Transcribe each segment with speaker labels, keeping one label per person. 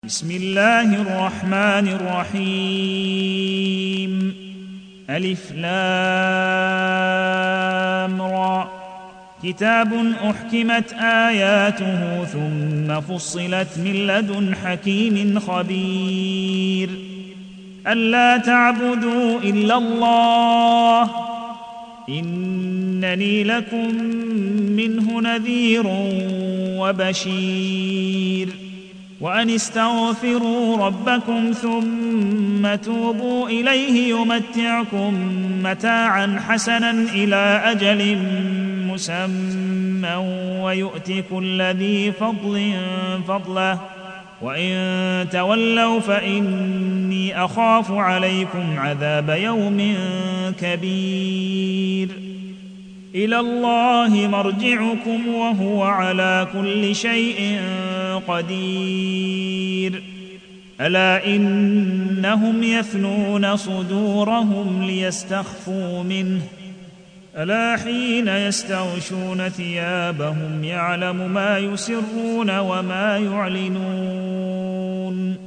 Speaker 1: بسم الله الرحمن الرحيم. ألف لام را. كتاب أحكمت آياته ثم فصلت من لدن حكيم خبير. ألا تعبدوا إلا الله إنني لكم منه نذير وبشير. وأن استغفروا ربكم ثم توبوا إليه يمتعكم متاعا حسنا إلى أجل مسمى ويؤت كل ذي فضل فضله وإن تولوا فإني أخاف عليكم عذاب يوم كبير. إلى الله مرجعكم وهو على كل شيء قدير. ألا إنهم يثنون صدورهم ليستخفوا منه ألا حين يستغشون ثيابهم يعلم ما يسرون وما يعلنون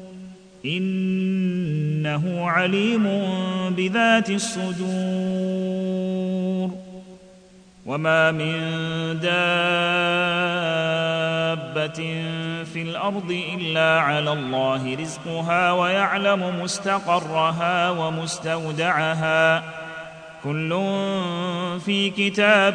Speaker 1: إنه عليم بذات الصدور. وما من دابة في الأرض إلا على الله رزقها ويعلم مستقرها ومستودعها كل في كتاب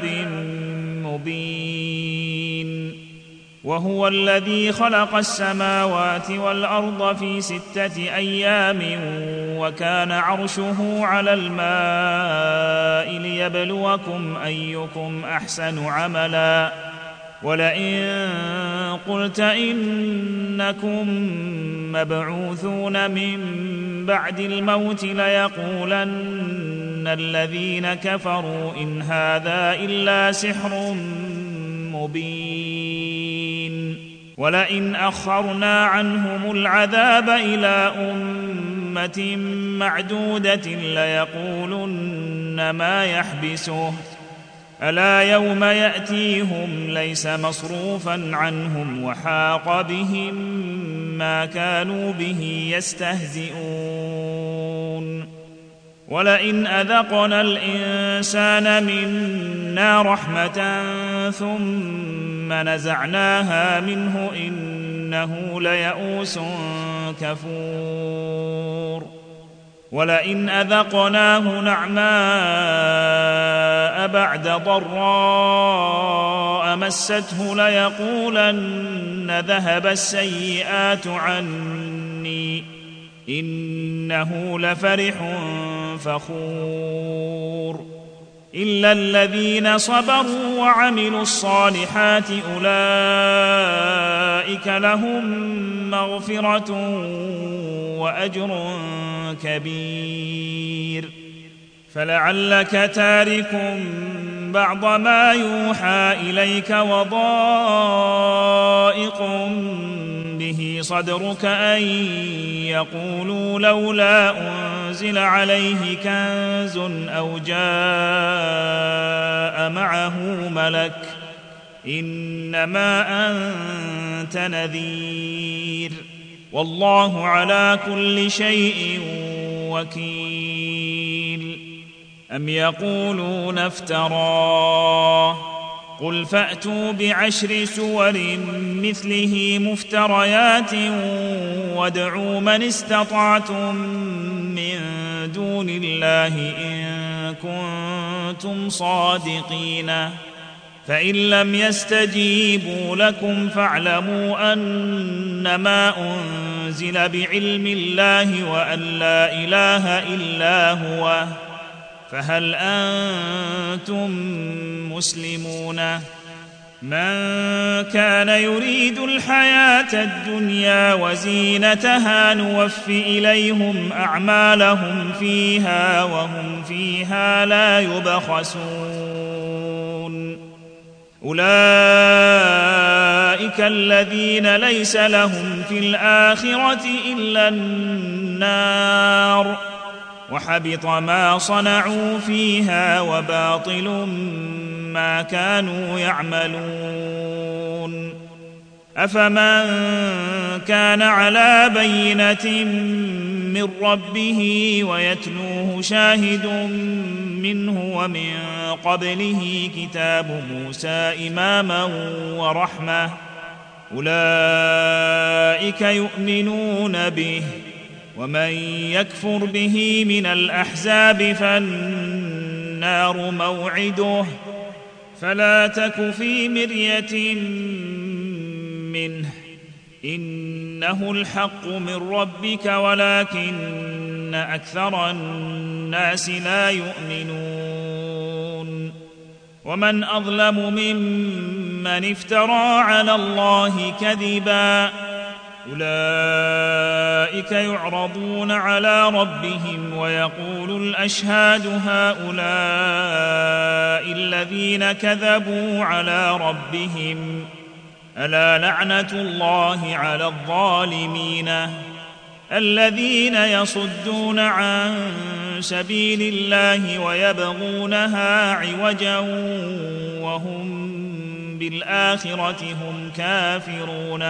Speaker 1: مبين. وهو الذي خلق السماوات والأرض في 6 أيام وكان عرشه على الماء ليبلوكم أيكم أحسن عملا. ولئن قلت إنكم مبعوثون من بعد الموت ليقولن الذين كفروا إن هذا إلا سحر مبين. ولئن أخرنا عنهم العذاب إلى أمة معدودة ليقولن ما يحبسه ألا يوم يأتيهم ليس مصروفا عنهم وحاق بهم ما كانوا به يستهزئون. ولئن أذقنا الإنسان منا رحمة ثم نزعناها منه إنه ليئوس كفور. ولئن أذقناه نعماء بعد ضراء مسته ليقولن ذهب السيئات عني إنه لفرح فخور. إلا الذين صبروا وعملوا الصالحات أولئك لهم مغفرة وأجر كبير. فلعلك تارك بعض ما يوحى إليك وضائق به صدرك أن يقولوا لولا أنزل عليه كنز أو جاء معه ملك إنما أنت نذير والله على كل شيء وكيل. أم يقولون افتراه قل فأتوا ب10 سور مثله مفتريات وادعوا من استطعتم من دون الله إن كنتم صادقين. فإن لم يستجيبوا لكم فاعلموا أنما أنزل بعلم الله وأن لا إله إلا هو فهل أنتم مسلمون. من كان يريد الحياة الدنيا وزينتها نوف إليهم أعمالهم فيها وهم فيها لا يبخسون. أولئك الذين ليس لهم في الآخرة إلا النار وحبط ما صنعوا فيها وباطل ما كانوا يعملون. أفمن كان على بينة من ربه ويتلوه شاهد منه ومن قبله كتاب موسى إماما ورحمة أولئك يؤمنون به ومن يكفر به من الأحزاب فالنار موعده فلا تك في مرية منه إنه الحق من ربك ولكن أكثر الناس لا يؤمنون ومن أظلم ممن افترى على الله كذبا أولئك يعرضون على ربهم ويقول الأشهاد هؤلاء الذين كذبوا على ربهم ألا لعنة الله على الظالمين الذين يصدون عن سبيل الله ويبغونها عوجا وهم بالآخرة هم كافرون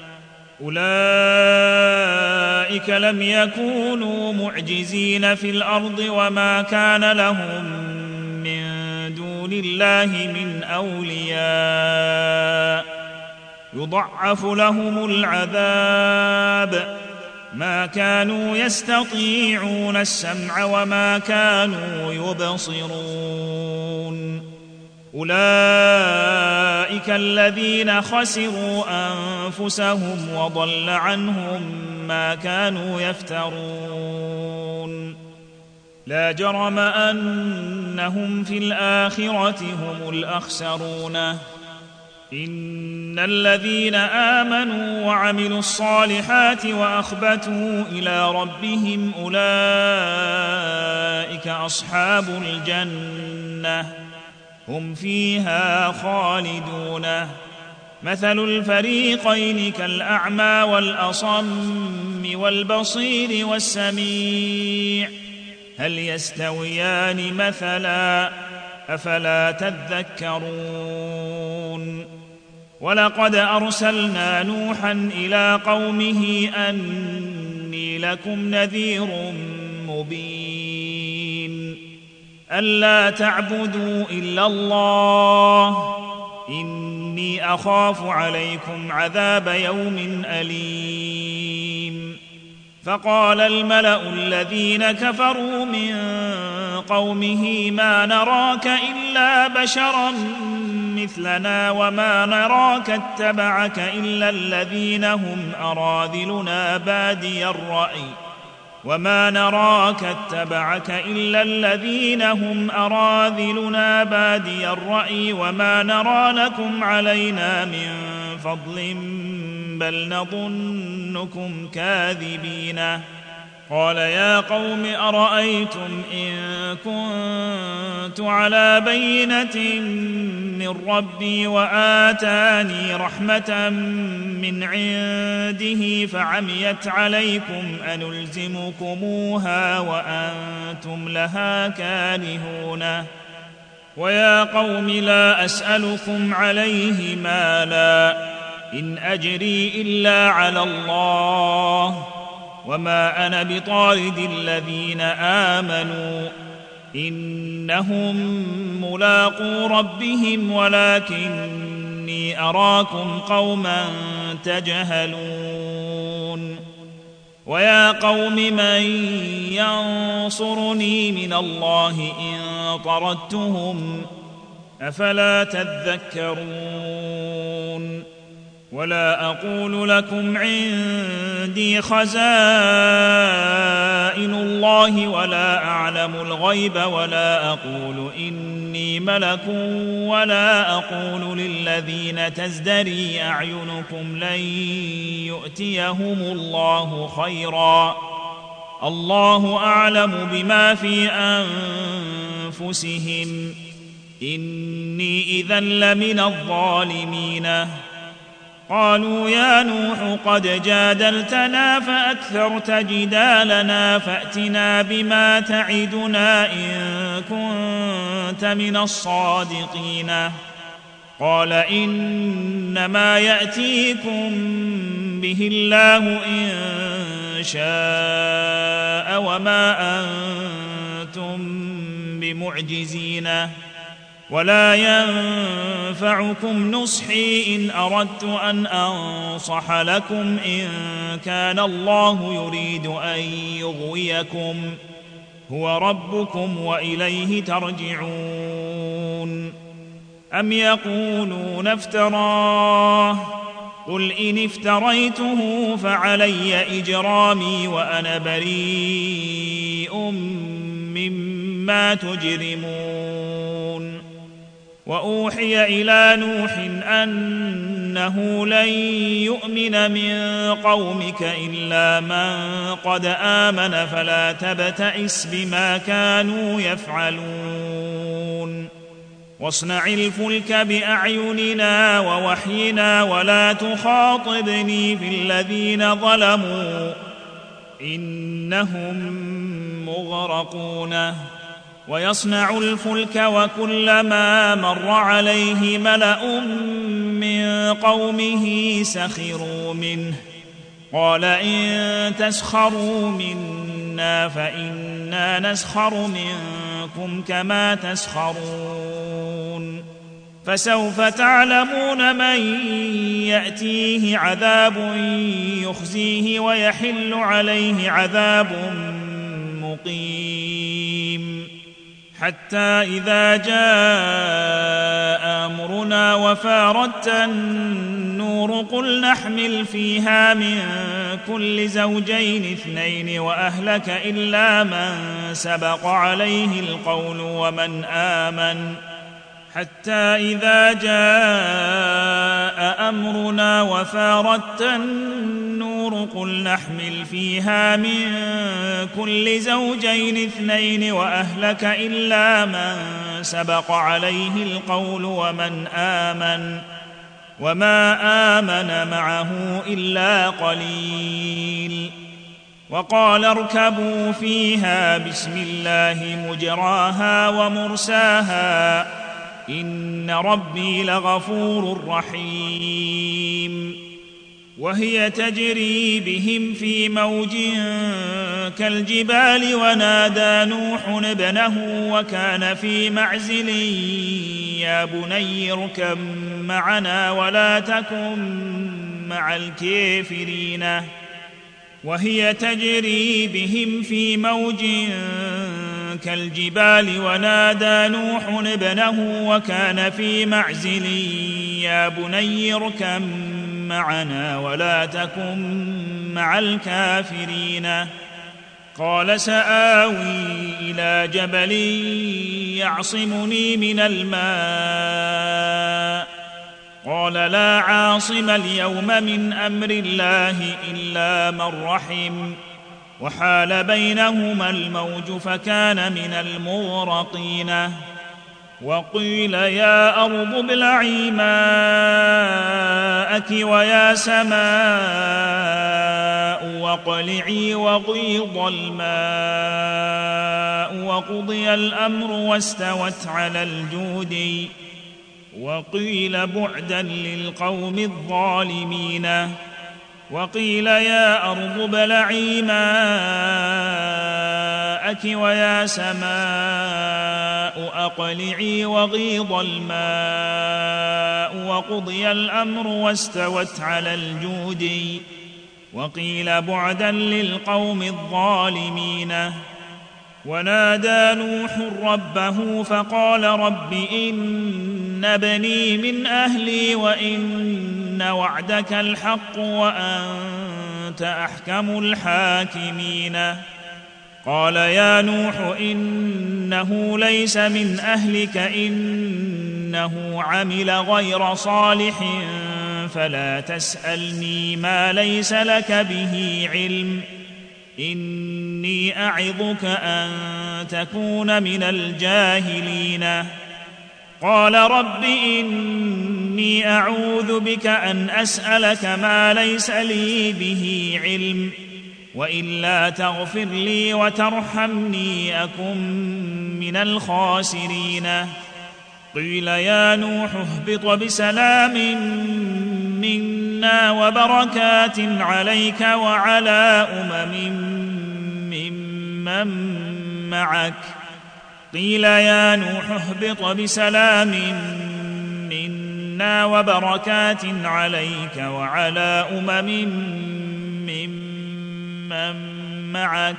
Speaker 1: أولئك لم يكونوا معجزين في الأرض وما كان لهم من دون الله من أولياء يضعف لهم العذاب ما كانوا يستطيعون السمع وما كانوا يبصرون أولئك الذين خسروا أنفسهم وضل عنهم ما كانوا يفترون لا جرم أنهم في الآخرة هم الأخسرون إن الذين آمنوا وعملوا الصالحات وأخبتوا إلى ربهم أولئك أصحاب الجنة هم فيها خالدون مثل الفريقين كالأعمى والأصم والبصير والسميع هل يستويان مثلا أفلا تذكرون ولقد أرسلنا نوحا إلى قومه أني لكم نذير مبين ألا تعبدوا إلا الله إني أخاف عليكم عذاب يوم أليم فقال الملأ الذين كفروا من قومه ما نراك إلا بشرا مثلنا وما نراك اتبعك إلا الذين هم أراذلنا بادي الرأي وما نراك اتبعك إلا الذين هم أراذلنا بادي الرأي وما نرى لكم علينا من فضل بل نظنكم كاذبين قال يا قوم أرأيتم إن كنت على بينة من ربي وآتاني رحمة من عنده فعميت عليكم أنلزمكموها وأنتم لها كارهون ويا قوم لا أسألكم عليه مالا إن أجري إلا على الله وما أنا بطارد الذين آمنوا إنهم ملاقو ربهم ولكني أراكم قوما تجهلون ويا قوم من ينصرني من الله إن طردتهم أفلا تذكرون ولا أقول لكم عندي خزائن الله ولا أعلم الغيب ولا أقول إني ملك ولا أقول للذين تزدري أعينكم لن يؤتيهم الله خيرا الله أعلم بما في أنفسهم إني إذا لمن الظالمين قالوا يا نوح قد جادلتنا فأكثرت جدالنا فأتنا بما تعدنا إن كنت من الصادقين قال إنما يأتيكم به الله إن شاء وما أنتم بمعجزين ولا ينفعكم نصحي إن أردت أن أنصح لكم إن كان الله يريد أن يغويكم هو ربكم وإليه ترجعون أم يقولون افتراه قل إن افتريته فعلي إجرامي وأنا بريء مما تجرمون وأوحي إلى نوح أنه لن يؤمن من قومك إلا من قد آمن فلا تبتئس بما كانوا يفعلون واصنع الفلك بأعيننا ووحينا ولا تخاطبني في الذين ظلموا إنهم مغرقون ويصنع الفلك وكلما مر عليه ملأ من قومه سخروا منه قال إن تسخروا منا فإنا نسخر منكم كما تسخرون فسوف تعلمون من يأتيه عذاب يخزيه ويحل عليه عذاب مقيم حتى إذا جاء أمرنا وفاردت النور قل نحمل فيها من كل زوجين اثنين وأهلك إلا من سبق عليه القول ومن آمن حتى إذا جاء أمرنا وفاردت النور قل نحمل فيها من كل زوجين اثنين وأهلك إلا من سبق عليه القول ومن آمن وما آمن معه إلا قليل وقال اركبوا فيها بسم الله مجراها ومرساها إن ربي لغفور رحيم وهي تجري بهم في موج كالجبال ونادى نوح ابنه وكان في معزل يا بني اركب معنا ولا تكن مع الكافرين وهي تجري بهم في موج كالجبال ونادى نوح ابنه وكان في معزل يا بني اركب معنا ولا تكن مع الكافرين قال سآوي إلى جبل يعصمني من الماء قال لا عاصم اليوم من أمر الله إلا من رحم وحال بينهما الموج فكان من المغرقين وقيل يا أرض ابلعي ماءك ويا سماء واقلعي وغيض الماء وقضي الأمر واستوت على الجود وقيل بعدا للقوم الظالمين وقيل يا أرض ابلعي ماءك ويا سماء أقلعي وغيض الماء وقضي الأمر واستوت على الجود وقيل بعدا للقوم الظالمين ونادى نوح ربه فقال رب إن ابني من أهلي وإن وعدك الحق وأنت أحكم الحاكمين قال يا نوح إنه ليس من أهلك إنه عمل غير صالح فلا تسألني ما ليس لك به علم إني أعظك أن تكون من الجاهلين قال رب إني أعوذ بك أن أسألك ما ليس لي به علم وإلا تغفر لي وترحمني أكن من الخاسرين قيل يا نوح اهبط بسلام منا وبركات عليك وعلى ممن معك قيل يا نوح اهبط بسلام منا وبركات عليك وعلى ممن معك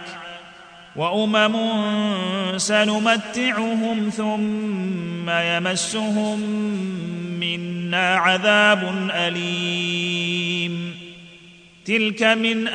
Speaker 1: سنمتعهم ثم يمسهم منا عذاب أليم تلك من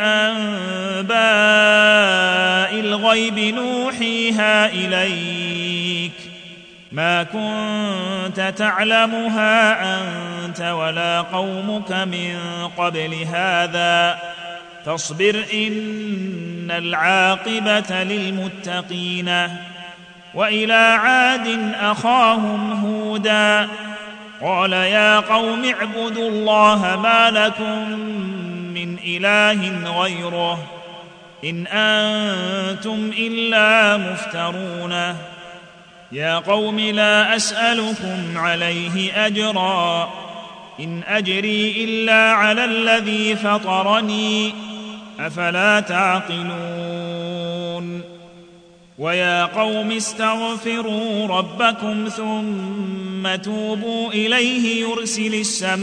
Speaker 1: أنباء الغيب نوحيها إليك ما كنت تعلمها أنت ولا قومك من قبل هذا فاصبر إن العاقبة للمتقين وإلى عاد أخاهم هودا قال يا قوم اعبدوا الله ما لكم من إله غيره إن أنتم إلا مفترون يا قوم لا أسألكم عليه أجرا إن أجري إلا على الذي فطرني أفلا تعقلون ويا قوم استغفروا ربكم ثم توبوا إليه يرسل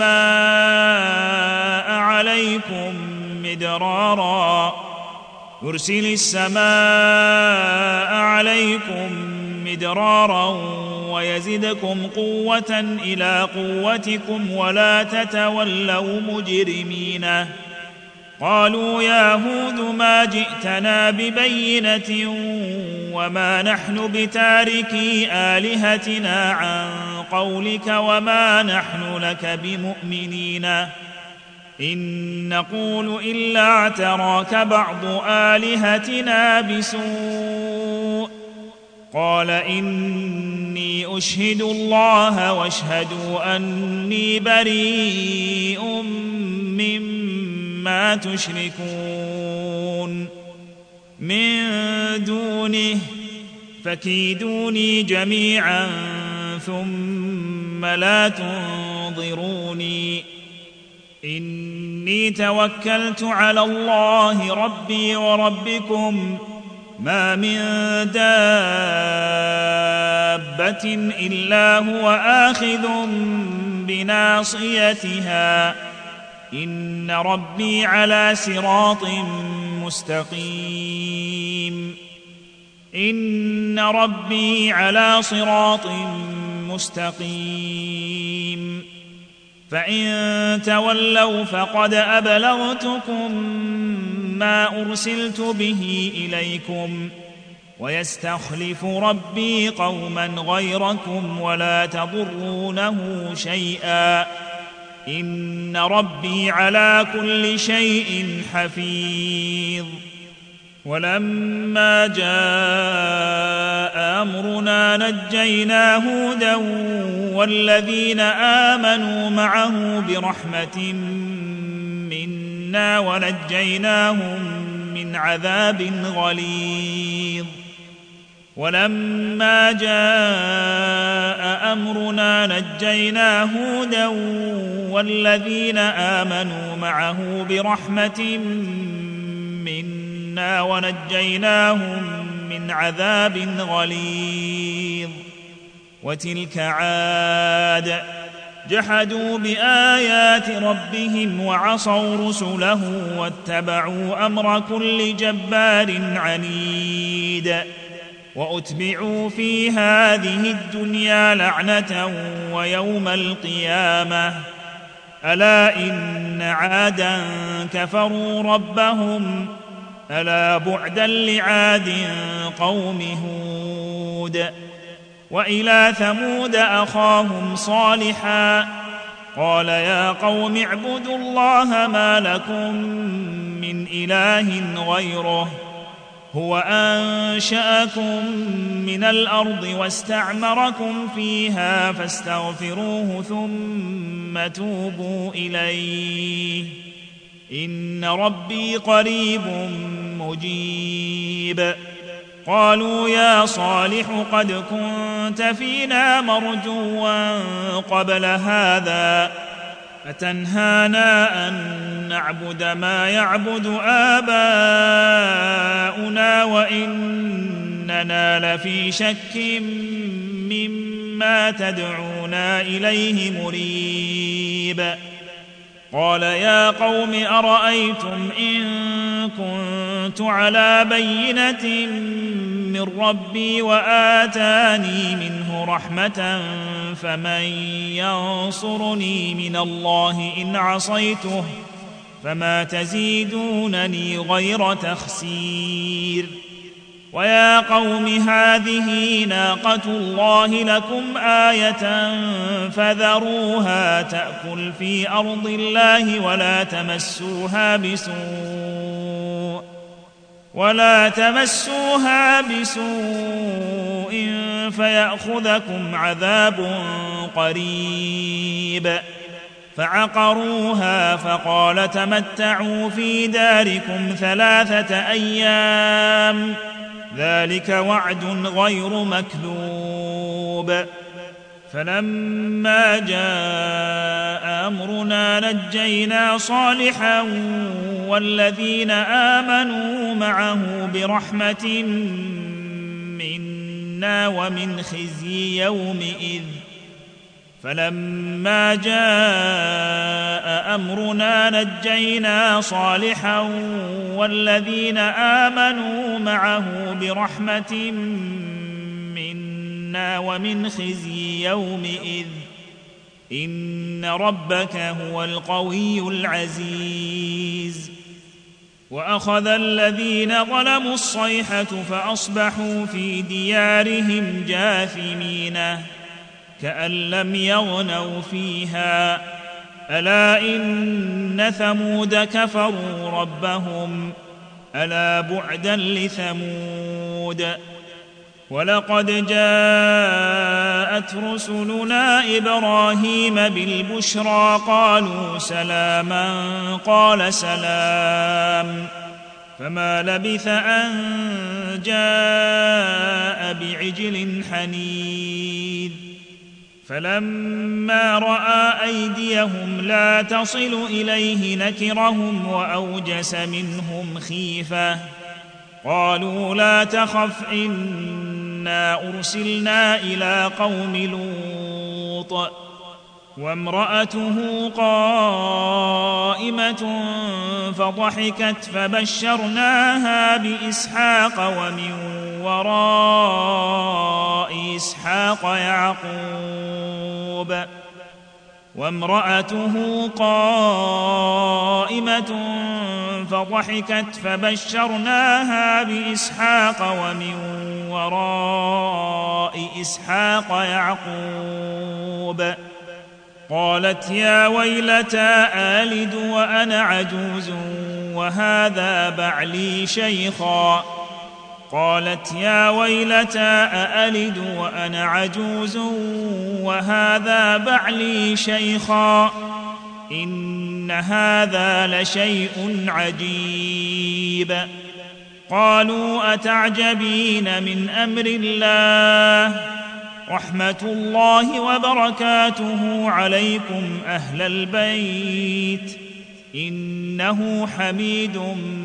Speaker 1: السماء عليكم مدرارا ويزدكم قوة إلى قوتكم ولا تتولوا مجرمين قالوا يا هود ما جئتنا ببينة وما نحن بتاركي آلهتنا عن قولك وما نحن لك بمؤمنين إن نقول إلا اعتراك بعض آلهتنا بسوء قال إني أشهد الله واشهدوا أني بريء مما تشركون من دونه فكيدوني جميعا ثم لا تنظروني إني توكلت على الله ربي وربكم ما من دابة إلا هو آخذ بناصيتها إن ربي على صراط مستقيم فإن تولوا فقد أبلغتكم ما أرسلت به إليكم ويستخلف ربي قوما غيركم ولا تضرونه شيئا إن ربي على كل شيء حفيظ ولما جاء أمرنا نجينا هودا والذين آمنوا معه برحمة منا ونجيناهم من عذاب غليظ ولما جاء أمرنا نجينا هودا والذين آمنوا معه برحمة منا ونجيناهم من عذاب غليظ وتلك عاد جحدوا بآيات ربهم وعصوا رسله واتبعوا أمر كل جبار عنيد وأتبعوا في هذه الدنيا لعنة ويوم القيامة ألا إن عادا كفروا ربهم ألا بعدا لعاد قوم هود وإلى ثمود أخاهم صالحا قال يا قوم اعبدوا الله ما لكم من إله غيره هو أنشأكم من الأرض واستعمركم فيها فاستغفروه ثم توبوا إليه إن ربي قريب مجيب قالوا يا صالح قد كنت فينا مرجوا قبل هذا أتنهانا أن نعبد ما يعبد آباؤنا وإننا لفي شك مما تدعونا إليه مريب قال يا قوم أرأيتم إن كنت على بينة من ربي وآتاني منه رحمة فمن ينصرني من الله إن عصيته فما تزيدونني غير تخسير ويا قوم هذه ناقة الله لكم آية فذروها تأكل في أرض الله ولا تمسوها بسوء فيأخذكم عذاب قريب فعقروها فقال تمتعوا في داركم 3 أيام ذلك وعد غير مكذوب فلما جاء أمرنا نجينا صالحا والذين آمنوا معه برحمة منا ومن خزي يومئذ فلما جاء أمرنا نجينا صالحا والذين آمنوا معه برحمة منا ومن خزي يومئذ إن ربك هو القوي العزيز وأخذ الذين ظلموا الصيحة فأصبحوا في ديارهم جاثمين كأن لم يغنوا فيها ألا إن ثمود كفروا ربهم ألا بعدا لثمود ولقد جاءت رسلنا إبراهيم بالبشرى قالوا سلاما قال سلام فما لبث أن جاء بعجل حنيذ فلما رأى أيديهم لا تصل إليه نكرهم وأوجس منهم خيفة قالوا لا تخف إنا أرسلنا إلى قوم لوط وامرأته قائمة فضحكت فبشرناها بإسحاق ومن وراء إسحاق يعقوب وامرأته قائمة فضحكت فبشرناها بإسحاق ومن وراء إسحاق يعقوب قالت يا ويلتى آلد وأنا عجوز وهذا بعلي شيخا قالت يا ويلتى أألد وأنا عجوز وهذا بعلي شيخا إن هذا لشيء عجيب قالوا أتعجبين من أمر الله رحمة الله وبركاته عليكم أهل البيت إنه حميد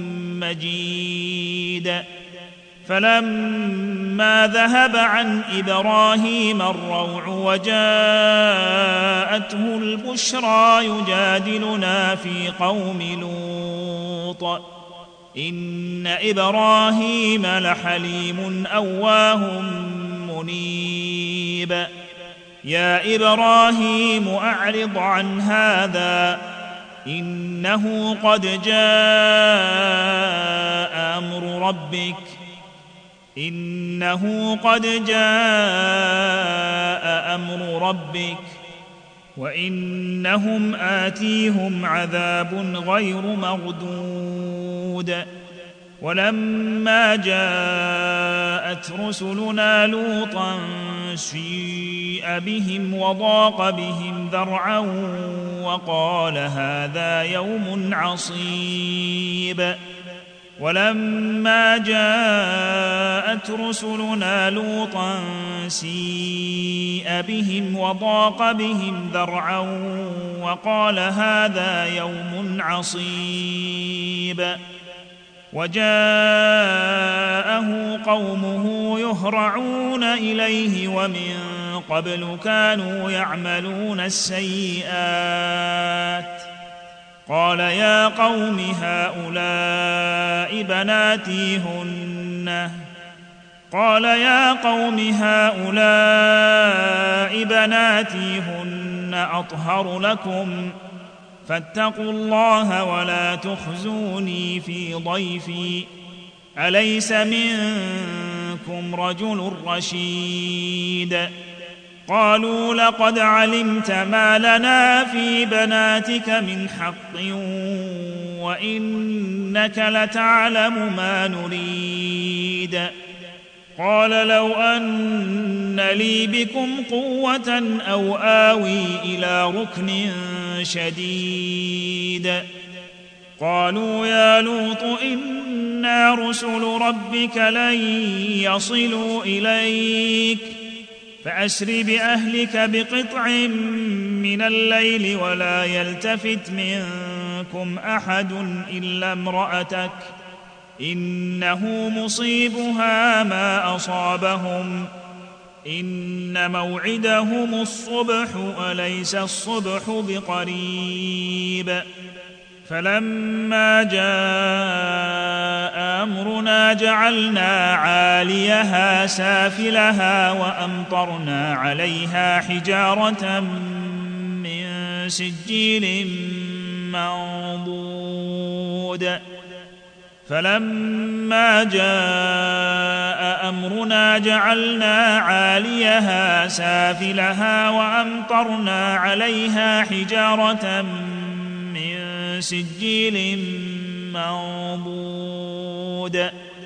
Speaker 1: مجيد فلما ذهب عن إبراهيم الروع وجاءته البشرى يجادلنا في قوم لوط إن إبراهيم لحليم أواه منيب يا إبراهيم أعرض عن هذا إنه قد جاء أمر ربك وإنهم آتيهم عذاب غير مردود ولما جاءت رسلنا لوطا سيء بهم وضاق بهم ذرعا وقال هذا يوم عصيب ولما جاءت رسلنا لوطا سيء بهم وضاق بهم ذرعا وقال هذا يوم عصيب وجاءه قومه يهرعون إليه ومن قبل كانوا يعملون السيئات قال يا قوم هؤلاء بناتي هن أطهر لكم فاتقوا الله ولا تخزوني في ضيفي أليس منكم رجل رشيد قالوا لقد علمت ما لنا في بناتك من حق وإنك لتعلم ما نريد قال لو أن لي بكم قوة أو آوي إلى ركن شديد قالوا يا لوط إنا رسل ربك لن يصلوا إليك فأسر بأهلك بقطع من الليل ولا يلتفت منكم أحد إلا امرأتك إنه مصيبها ما أصابهم إن موعدهم الصبح أليس الصبح بقريب فلما جاء أمرنا جعلنا عاليها سافلها وأمطرنا عليها حجارة من سجيل منضود فلما جاء أمرنا جعلنا عاليها سافلها وأمطرنا عليها حجارة من سجيل منضود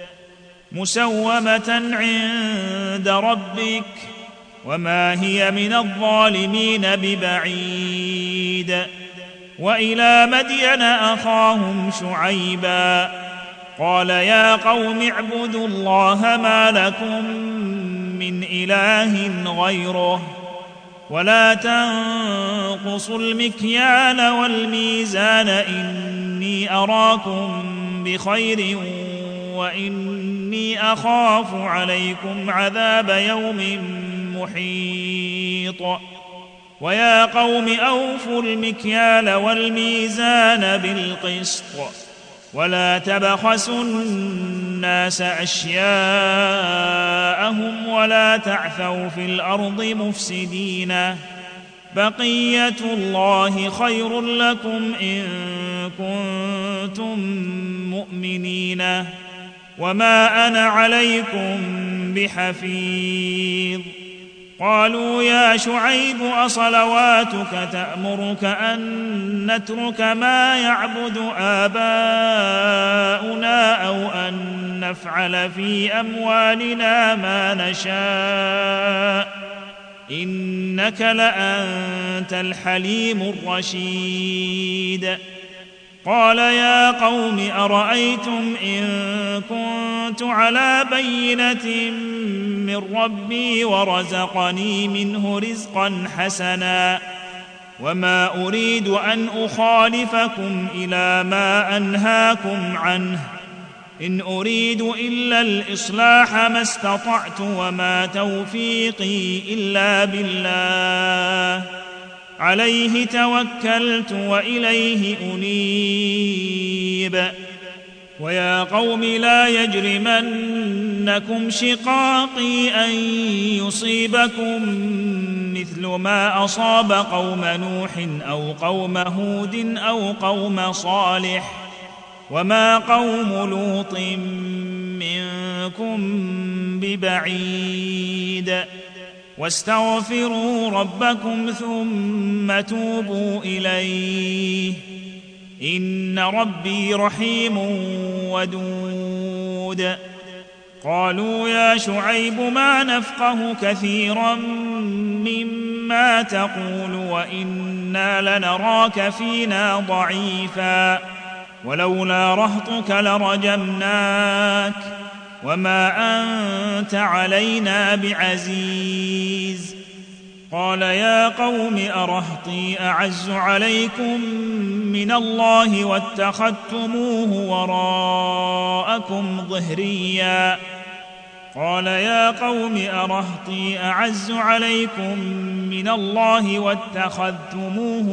Speaker 1: مسومة عند ربك وما هي من الظالمين ببعيد وإلى مدين أخاهم شعيبا قال يا قوم اعبدوا الله ما لكم من إله غيره ولا تنقصوا المكيال والميزان إني أراكم بخير وإني أخاف عليكم عذاب يوم محيط ويا قوم أوفوا المكيال والميزان بالقسط ولا تبخسوا الناس أشياءهم ولا تعثوا في الأرض مفسدين بقية الله خير لكم إن كنتم مؤمنين وما أنا عليكم بحفيظ قالوا يا شعيب أصلواتك تأمرك أن نترك ما يعبد آباؤنا أو أن نفعل في أموالنا ما نشاء إنك لأنت الحليم الرشيد قال يا قوم أرأيتم إن كنت على بينة من ربي ورزقني منه رزقا حسنا وما أريد أن أخالفكم إلى ما أنهاكم عنه إن أريد إلا الإصلاح ما استطعت وما توفيقي إلا بالله عليه توكلت وإليه أنيب ويا قوم لا يجرمنكم شقاقي أن يصيبكم مثل ما أصاب قوم نوح أو قوم هود أو قوم صالح وما قوم لوط منكم ببعيد واستغفروا ربكم ثم توبوا إليه إن ربي رحيم ودود قالوا يا شعيب ما نفقه كثيرا مما تقول وإنا لنراك فينا ضعيفا ولولا رهطك لرجمناك وما أنت علينا بعزيز. قال يا قوم أرهطي أعز عليكم من الله واتخذتموه وراءكم ظهريا. قال يا قوم أرهطي أعز عليكم من الله واتخذتموه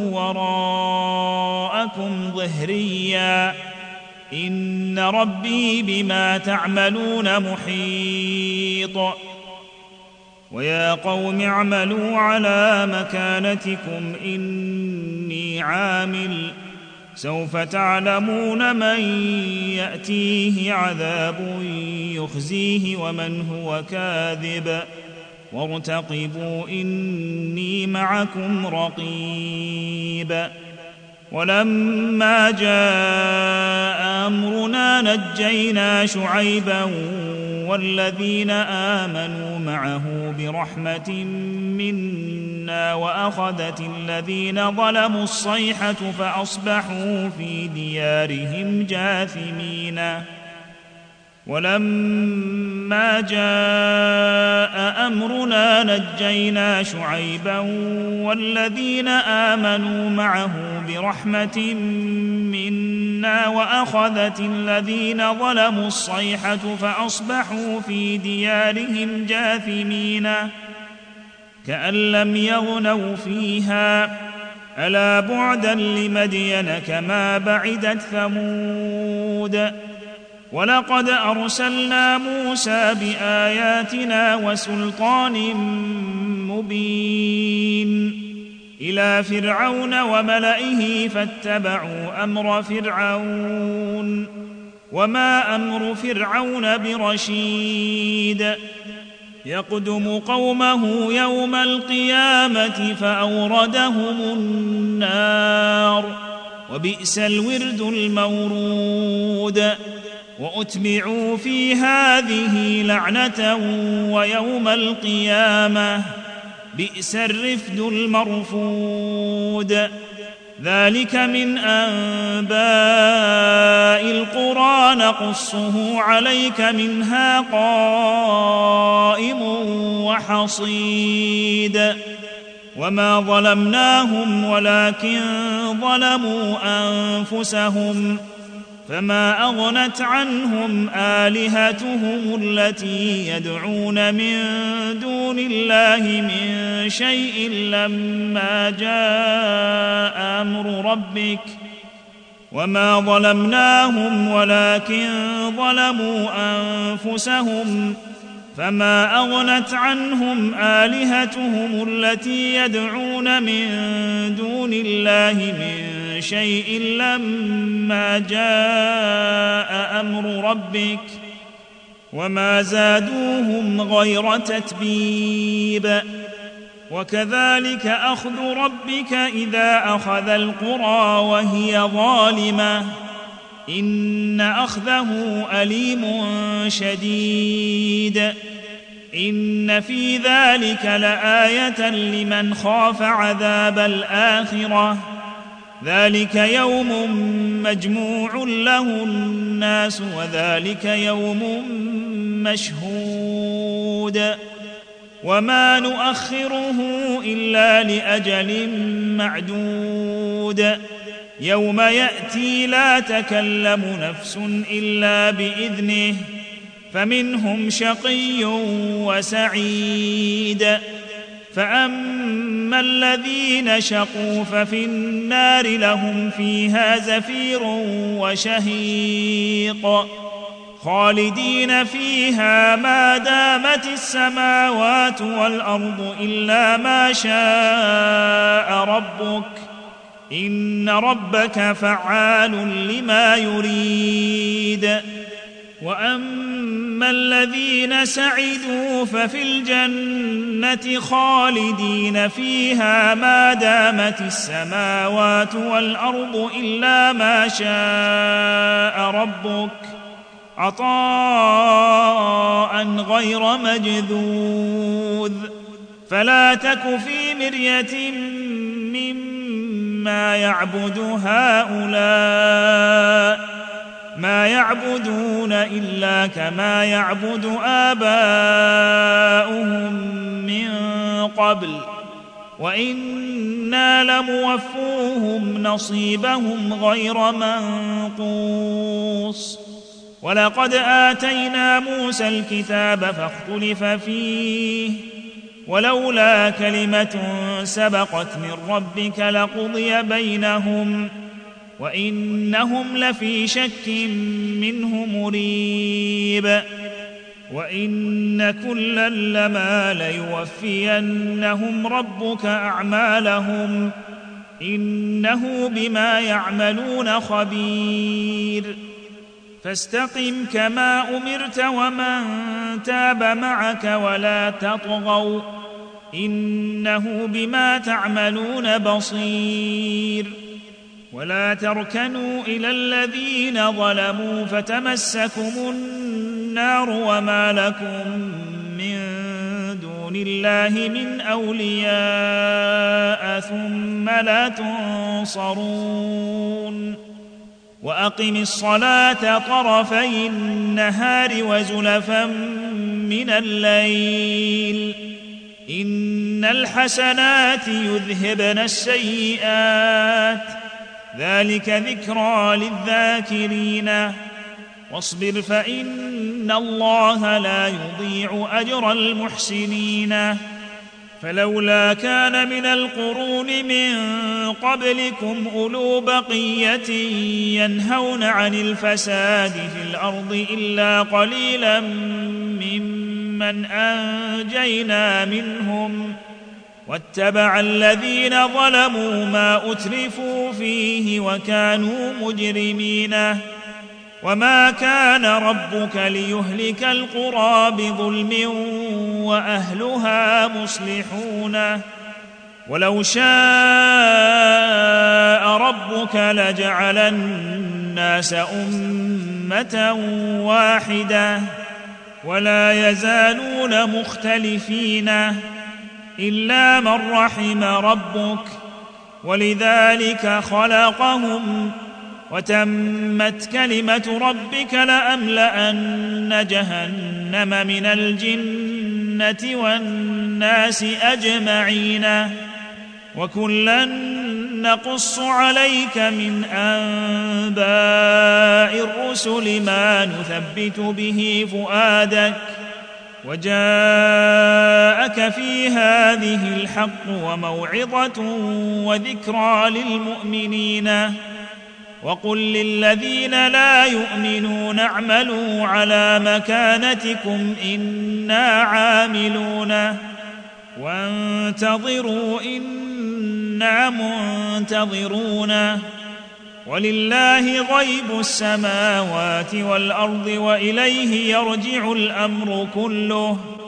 Speaker 1: وراءكم ظهريا إن ربي بما تعملون محيط. ويا قوم اعملوا على مكانتكم إني عامل سوف تعلمون من يأتيه عذاب يخزيه ومن هو كاذب وارتقبوا إني معكم رقيب. ولما جاء أمرنا نجينا شعيبا والذين آمنوا معه برحمة منا وأخذت الذين ظلموا الصيحة فأصبحوا في ديارهم جاثمين. ولما جاء أمرنا نجينا شعيبا والذين آمنوا معه برحمة منا وأخذت الذين ظلموا الصيحة فأصبحوا في ديارهم جاثمين كأن لم يغنوا فيها ألا بعدا لمدين كما بعدت ثمود. ولقد أرسلنا موسى بآياتنا وسلطان مبين إلى فرعون وملئه فاتبعوا أمر فرعون وما أمر فرعون برشيد. يقدم قومه يوم القيامة فأوردهم النار وبئس الورد المورود. وأتبعوا في هذه لعنة ويوم القيامة بئس الرفد المرفود. ذلك من أنباء القرى نقصه عليك منها قائم وحصيد. وما ظلمناهم ولكن ظلموا أنفسهم فما أغنت عنهم آلهتهم التي يدعون من دون الله من شيء لما جاء أمر ربك. وما ظلمناهم ولكن ظلموا أنفسهم فما أغنت عنهم آلهتهم التي يدعون من دون الله من شيء لما جاء أمر ربك وما زادوهم غير تتبيب. وكذلك أخذ ربك إذا أخذ القرى وهي ظالمة إن أخذه أليم شديد. إن في ذلك لآية لمن خاف عذاب الآخرة ذلك يوم مجموع له الناس وذلك يوم مشهود. وما نؤخره إلا لأجل معدود. يوم يأتي لا تكلم نفس إلا بإذنه فمنهم شقي وسعيد. فأما الذين شقوا ففي النار لهم فيها زفير وشهيق خالدين فيها ما دامت السماوات والأرض إلا ما شاء ربك إن ربك فعال لما يريد. وأما الذين سعدوا ففي الجنة خالدين فيها ما دامت السماوات والأرض إلا ما شاء ربك عطاء غير مجذوذ. فلا تك في مرية مما ما يعبدون إلا كما يعبد آباؤهم من قبل وإنا لموفوهم نصيبهم غير منقوص. ولقد آتينا موسى الكتاب فاختلف فيه ولولا كلمة سبقت من ربك لقضي بينهم وإنهم لفي شك منه مريب. وإن كلا لما ليوفينهم ربك أعمالهم إنه بما يعملون خبير. فاستقم كما أمرت ومن تاب معك ولا تطغوا إنه بما تعملون بصير. ولا تركنوا إلى الذين ظلموا فتمسكم النار وما لكم من دون الله من أولياء ثم لا تنصرون. وأقم الصلاة طرفي النهار وزلفا من الليل إن الحسنات يذهبن السيئات ذلك ذكرى للذاكرين. واصبر فإن الله لا يضيع أجر المحسنين. فلولا كان من القرون من قبلكم أولو بقية ينهون عن الفساد في الأرض إلا قليلا ممن أنجينا منهم واتبع الذين ظلموا ما أترفوا فيه وكانوا مجرمين. وما كان ربك ليهلك القرى بظلم وأهلها مصلحون. ولو شاء ربك لجعل الناس أمة واحدة ولا يزالون مختلفين إلا من رحم ربك ولذلك خلقهم وتمت كلمة ربك لأملأن جهنم من الجنة والناس أجمعين. وكلا نقص عليك من أنباء الرسل ما نثبت به فؤادك وجاءك في هذه الحق وموعظة وذكرى للمؤمنين. وقل للذين لا يؤمنون اعملوا على مكانتكم إنا عاملون وانتظروا إنا منتظرون. ولله غيب السماوات والأرض وإليه يرجع الأمر كله